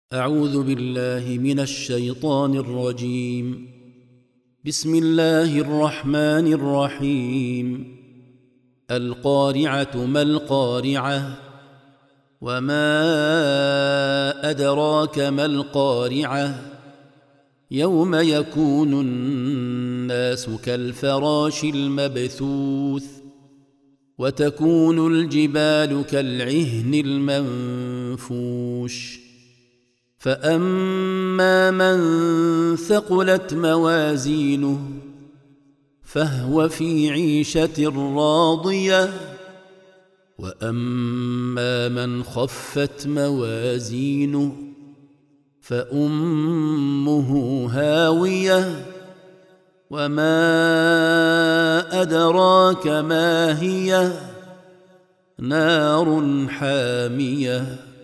أعوذ بالله من الشيطان الرجيم. بسم الله الرحمن الرحيم. القارعة ما القارعة وما أدراك ما القارعة يوم يكون الناس كالفراش المبثوث وتكون الجبال كالعهن المنفوش فأما من ثقلت موازينه فهو في عيشة راضية وأما من خفت موازينه فأمه هاوية وما أدراك ما هي نار حامية.